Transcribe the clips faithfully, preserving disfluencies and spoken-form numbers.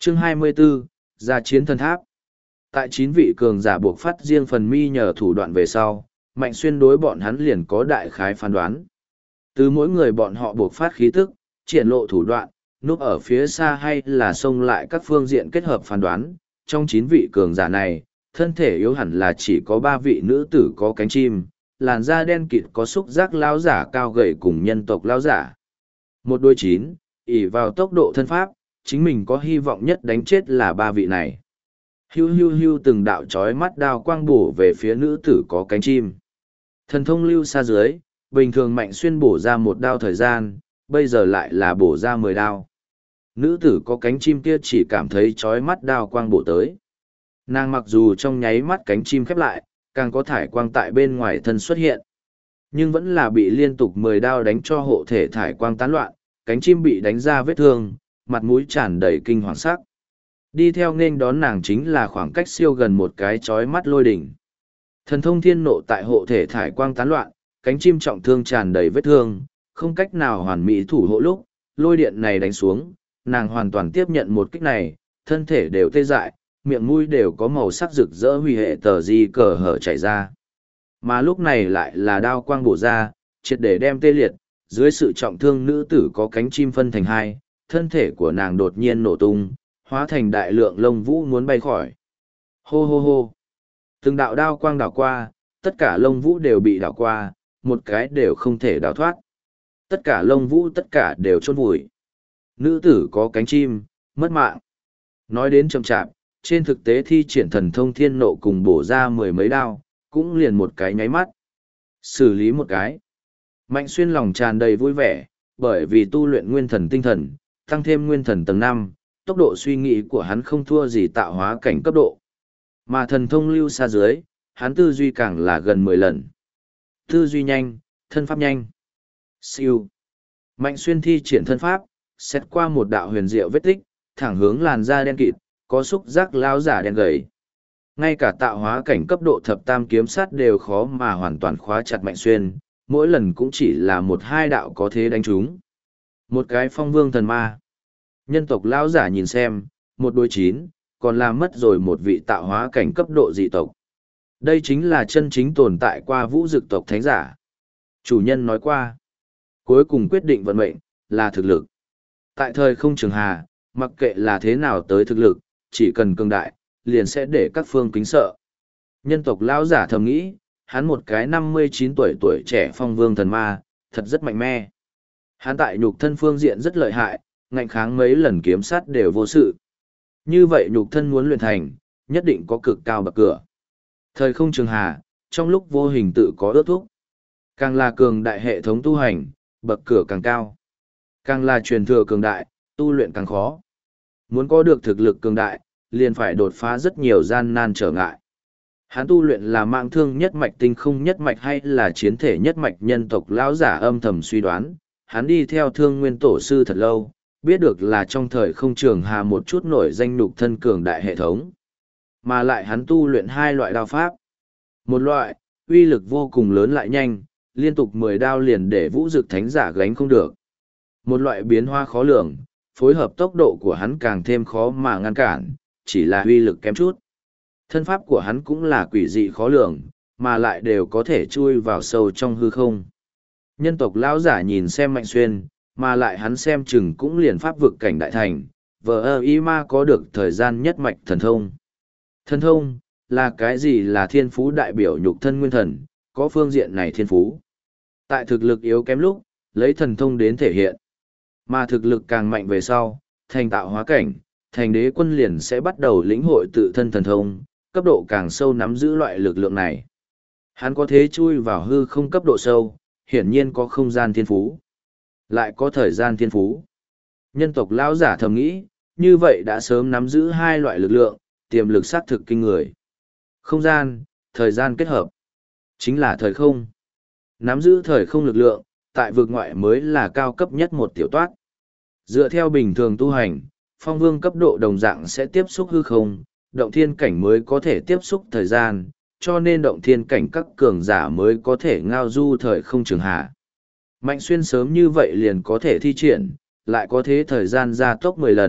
Chương hai mươi 24, Gia chiến thần tháp. Tại chín vị cường giả buộc phát riêng phần mi nhờ thủ đoạn về sau, Mạnh Xuyên đối bọn hắn liền có đại khái phán đoán. Từ mỗi người bọn họ buộc phát khí tức, triển lộ thủ đoạn, núp ở phía xa hay là xông lại các phương diện kết hợp phán đoán, trong chín vị cường giả này, thân thể yếu hẳn là chỉ có ba vị nữ tử có cánh chim, làn da đen kịt có xúc giác lao giả cao gầy cùng nhân tộc lao giả. Một đôi chín, ỷ vào tốc độ thân pháp, chính mình có hy vọng nhất đánh chết là ba vị này. Hiu hiu hiu từng đạo chói mắt đao quang bổ về phía nữ tử có cánh chim. Thần thông lưu xa dưới, bình thường Mạnh Xuyên bổ ra một đao thời gian, bây giờ lại là bổ ra mười đao. Nữ tử có cánh chim kia chỉ cảm thấy chói mắt đao quang bổ tới. Nàng mặc dù trong nháy mắt cánh chim khép lại, càng có thải quang tại bên ngoài thân xuất hiện. Nhưng vẫn là bị liên tục mười đao đánh cho hộ thể thải quang tán loạn, cánh chim bị đánh ra vết thương, mặt mũi tràn đầy kinh hoàng sắc. Đi theo nên đón nàng chính là khoảng cách siêu gần một cái chói mắt lôi đỉnh. Thần thông thiên nộ tại hộ thể thải quang tán loạn, cánh chim trọng thương tràn đầy vết thương, không cách nào hoàn mỹ thủ hộ lúc, lôi điện này đánh xuống, nàng hoàn toàn tiếp nhận một kích này, thân thể đều tê dại, miệng mũi đều có màu sắc rực rỡ huy hệ tờ di cờ hở chảy ra. Mà lúc này lại là đao quang bổ ra, triệt để đem tê liệt, dưới sự trọng thương nữ tử có cánh chim phân thành hai, thân thể của nàng đột nhiên nổ tung, hóa thành đại lượng lông vũ muốn bay khỏi. Hô hô hô. Từng đạo đao quang đảo qua, tất cả lông vũ đều bị đảo qua, một cái đều không thể đào thoát. Tất cả lông vũ tất cả đều chôn vùi. Nữ tử có cánh chim, mất mạng. Nói đến chậm chạp, trên thực tế thi triển thần thông thiên nộ cùng bổ ra mười mấy đao, cũng liền một cái nháy mắt. Xử lý một cái. Mạnh Xuyên lòng tràn đầy vui vẻ, bởi vì tu luyện nguyên thần tinh thần, tăng thêm nguyên thần tầng năm, tốc độ suy nghĩ của hắn không thua gì tạo hóa cảnh cấp độ. Mà thần thông lưu xa dưới, hắn tư duy càng là gần mười lần. Tư duy nhanh, thân pháp nhanh. Siêu. Mạnh Xuyên thi triển thân pháp, xét qua một đạo huyền diệu vết tích, thẳng hướng làn da đen kịt, có xúc giác lao giả đen gầy. Ngay cả tạo hóa cảnh cấp độ thập tam kiếm sát đều khó mà hoàn toàn khóa chặt Mạnh Xuyên, mỗi lần cũng chỉ là một hai đạo có thế đánh trúng. Một cái phong vương thần ma. Nhân tộc lão giả nhìn xem, một đối chín, còn làm mất rồi một vị tạo hóa cảnh cấp độ dị tộc. Đây chính là chân chính tồn tại qua vũ dực tộc thánh giả. Chủ nhân nói qua, cuối cùng quyết định vận mệnh, là thực lực. Tại thời không trường hà, mặc kệ là thế nào tới thực lực, chỉ cần cường đại, liền sẽ để các phương kính sợ. Nhân tộc lão giả thầm nghĩ, hắn một cái năm mươi chín tuổi tuổi trẻ phong vương thần ma, thật rất mạnh mẽ. Hắn tại nhục thân phương diện rất lợi hại, ngạnh kháng mấy lần kiếm sát đều vô sự. Như vậy nhục thân muốn luyện thành, nhất định có cực cao bậc cửa. Thời không trường hà, trong lúc vô hình tự có ước thúc. Càng là cường đại hệ thống tu hành, bậc cửa càng cao. Càng là truyền thừa cường đại, tu luyện càng khó. Muốn có được thực lực cường đại, liền phải đột phá rất nhiều gian nan trở ngại. Hắn tu luyện là mạng thương nhất mạch tinh không nhất mạch hay là chiến thể nhất mạch nhân tộc lão giả âm thầm suy đoán. Hắn đi theo thương nguyên tổ sư thật lâu, biết được là trong thời không trường hà một chút nổi danh nhục thân cường đại hệ thống. Mà lại hắn tu luyện hai loại đao pháp. Một loại, uy lực vô cùng lớn lại nhanh, liên tục mười đao liền để vũ dực thánh giả gánh không được. Một loại biến hóa khó lường, phối hợp tốc độ của hắn càng thêm khó mà ngăn cản, chỉ là uy lực kém chút. Thân pháp của hắn cũng là quỷ dị khó lường, mà lại đều có thể chui vào sâu trong hư không. Nhân tộc lão giả nhìn xem Mạnh Xuyên, mà lại hắn xem chừng cũng liền pháp vực cảnh đại thành, vờ ơ y ma có được thời gian nhất mạch thần thông. Thần thông, là cái gì là thiên phú đại biểu nhục thân nguyên thần, có phương diện này thiên phú. Tại thực lực yếu kém lúc, lấy thần thông đến thể hiện. Mà thực lực càng mạnh về sau, thành tạo hóa cảnh, thành đế quân liền sẽ bắt đầu lĩnh hội tự thân thần thông, cấp độ càng sâu nắm giữ loại lực lượng này. Hắn có thế chui vào hư không cấp độ sâu, hiển nhiên có không gian thiên phú. Lại có thời gian thiên phú. Nhân tộc lão giả thầm nghĩ, như vậy đã sớm nắm giữ hai loại lực lượng, tiềm lực xác thực kinh người. Không gian, thời gian kết hợp. Chính là thời không. Nắm giữ thời không lực lượng, tại vực ngoại mới là cao cấp nhất một tiểu toát. Dựa theo bình thường tu hành, phong vương cấp độ đồng dạng sẽ tiếp xúc hư không, động thiên cảnh mới có thể tiếp xúc thời gian, cho nên động thiên cảnh các cường giả mới có thể ngao du thời không trường hạ. Mạnh Xuyên sớm như vậy liền có thể thi triển, lại có thế thời gian gia tốc mười lần,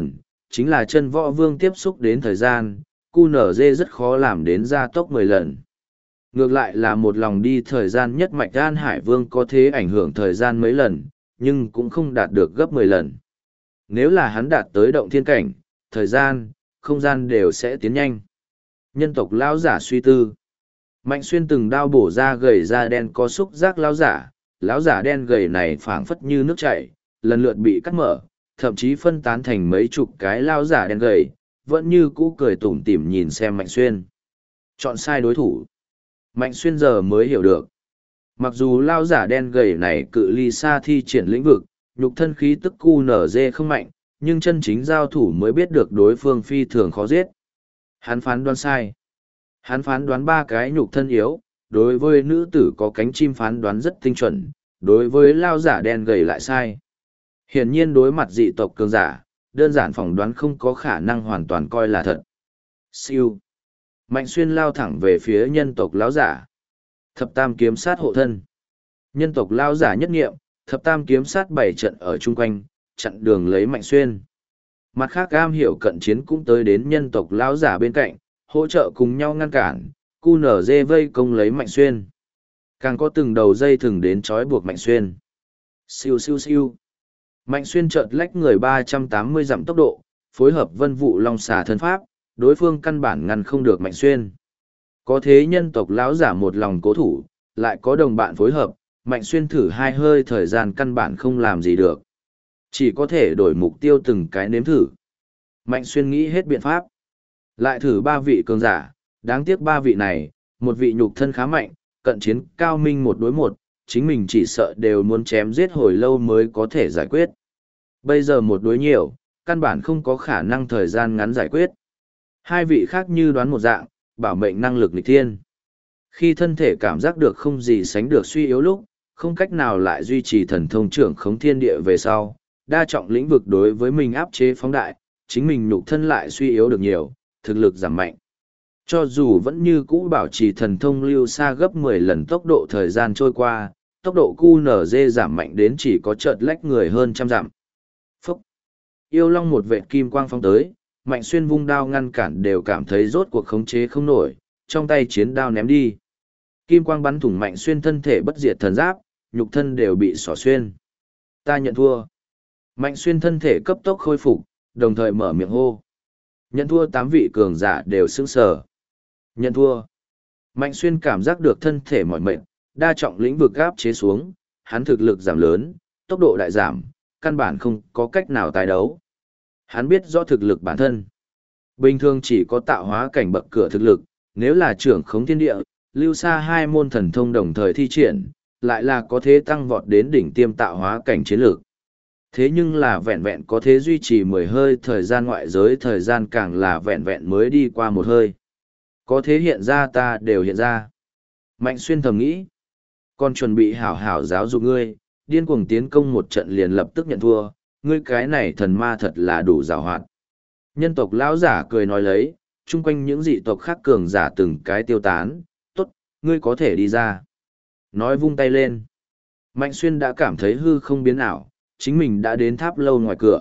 chính là chân võ vương tiếp xúc đến thời gian, cu nở dê rất khó làm đến gia tốc mười lần. Ngược lại là một lòng đi thời gian nhất mạch An Hải Vương có thể ảnh hưởng thời gian mấy lần, nhưng cũng không đạt được gấp mười lần. Nếu là hắn đạt tới động thiên cảnh, thời gian, không gian đều sẽ tiến nhanh. Nhân tộc lão giả suy tư. Mạnh Xuyên từng đao bổ ra gầy da đen có xúc giác lão giả, lão giả đen gầy này phảng phất như nước chảy, lần lượt bị cắt mở, thậm chí phân tán thành mấy chục cái lão giả đen gầy, vẫn như cũ cười tủm tỉm nhìn xem Mạnh Xuyên. Chọn sai đối thủ. Mạnh Xuyên giờ mới hiểu được. Mặc dù lão giả đen gầy này cự ly xa thi triển lĩnh vực, nhục thân khí tức cu nở dê không mạnh, nhưng chân chính giao thủ mới biết được đối phương phi thường khó giết. Hắn phán đoán sai. Hắn phán đoán ba cái nhục thân yếu, đối với nữ tử có cánh chim phán đoán rất tinh chuẩn, đối với lao giả đen gầy lại sai. Hiển nhiên đối mặt dị tộc cường giả, đơn giản phỏng đoán không có khả năng hoàn toàn coi là thật. Siêu. Mạnh Xuyên lao thẳng về phía nhân tộc lão giả. Thập tam kiếm sát hộ thân. Nhân tộc lão giả nhất nghiệm, thập tam kiếm sát bảy trận ở chung quanh, chặn đường lấy Mạnh Xuyên. Mặt khác am hiểu cận chiến cũng tới đến nhân tộc lão giả bên cạnh, hỗ trợ cùng nhau ngăn cản, cu nở dê vây công lấy Mạnh Xuyên. Càng có từng đầu dây thừng đến trói buộc Mạnh Xuyên. Siêu siêu siêu. Mạnh Xuyên chợt lách người ba trăm tám mươi dặm tốc độ, phối hợp vân vụ long xà thân pháp, đối phương căn bản ngăn không được Mạnh Xuyên. Có thế nhân tộc lão giả một lòng cố thủ, lại có đồng bạn phối hợp, Mạnh Xuyên thử hai hơi thời gian căn bản không làm gì được. Chỉ có thể đổi mục tiêu từng cái nếm thử. Mạnh Xuyên nghĩ hết biện pháp. Lại thử ba vị cường giả, đáng tiếc ba vị này, một vị nhục thân khá mạnh, cận chiến cao minh một đối một, chính mình chỉ sợ đều muốn chém giết hồi lâu mới có thể giải quyết. Bây giờ một đối nhiều, căn bản không có khả năng thời gian ngắn giải quyết. Hai vị khác như đoán một dạng, bảo mệnh năng lực nghịch thiên. Khi thân thể cảm giác được không gì sánh được suy yếu lúc, không cách nào lại duy trì thần thông trưởng khống thiên địa về sau, đa trọng lĩnh vực đối với mình áp chế phóng đại, chính mình nhục thân lại suy yếu được nhiều, thực lực giảm mạnh. Cho dù vẫn như cũ bảo trì thần thông lưu xa gấp mười lần tốc độ thời gian trôi qua, tốc độ cu nở dê giảm mạnh đến chỉ có chợt lách người hơn trăm dặm. Phúc! Yêu long một vệt kim quang phong tới, Mạnh Xuyên vung đao ngăn cản đều cảm thấy rốt cuộc khống chế không nổi, trong tay chiến đao ném đi. Kim quang bắn thủng Mạnh Xuyên thân thể bất diệt thần giáp, nhục thân đều bị xỏ xuyên. Ta nhận thua. Mạnh Xuyên thân thể cấp tốc khôi phục, đồng thời mở miệng hô. Nhận thua tám vị cường giả đều sững sờ. Nhận thua. Mạnh Xuyên cảm giác được thân thể mỏi mệt, đa trọng lĩnh vực áp chế xuống, hắn thực lực giảm lớn, tốc độ đại giảm, căn bản không có cách nào tái đấu. Hắn biết rõ thực lực bản thân. Bình thường chỉ có tạo hóa cảnh bậc cửa thực lực, nếu là trưởng khống thiên địa, lưu xa hai môn thần thông đồng thời thi triển, lại là có thế tăng vọt đến đỉnh tiêm tạo hóa cảnh chiến lược. Thế nhưng là vẹn vẹn có thế duy trì mười hơi thời gian ngoại giới thời gian càng là vẹn vẹn mới đi qua một hơi. Có thế hiện ra ta đều hiện ra. Mạnh Xuyên thầm nghĩ. Còn chuẩn bị hảo hảo giáo dục ngươi, điên cuồng tiến công một trận liền lập tức nhận thua, ngươi cái này thần ma thật là đủ giàu hoạt. Nhân tộc lão giả cười nói lấy, chung quanh những dị tộc khác cường giả từng cái tiêu tán, tốt, ngươi có thể đi ra. Nói vung tay lên. Mạnh Xuyên đã cảm thấy hư không biến ảo, chính mình đã đến tháp lâu ngoài cửa.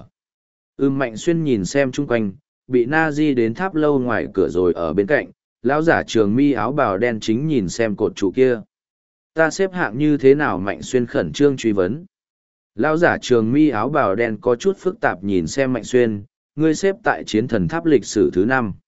Ưm Mạnh Xuyên nhìn xem chung quanh, bị na di đến tháp lâu ngoài cửa rồi ở bên cạnh, lão giả trường mi áo bào đen chính nhìn xem cột trụ kia. Ta xếp hạng như thế nào? Mạnh Xuyên khẩn trương truy vấn. Lão giả trường mi áo bào đen có chút phức tạp nhìn xem Mạnh Xuyên, ngươi xếp tại chiến thần tháp lịch sử thứ năm.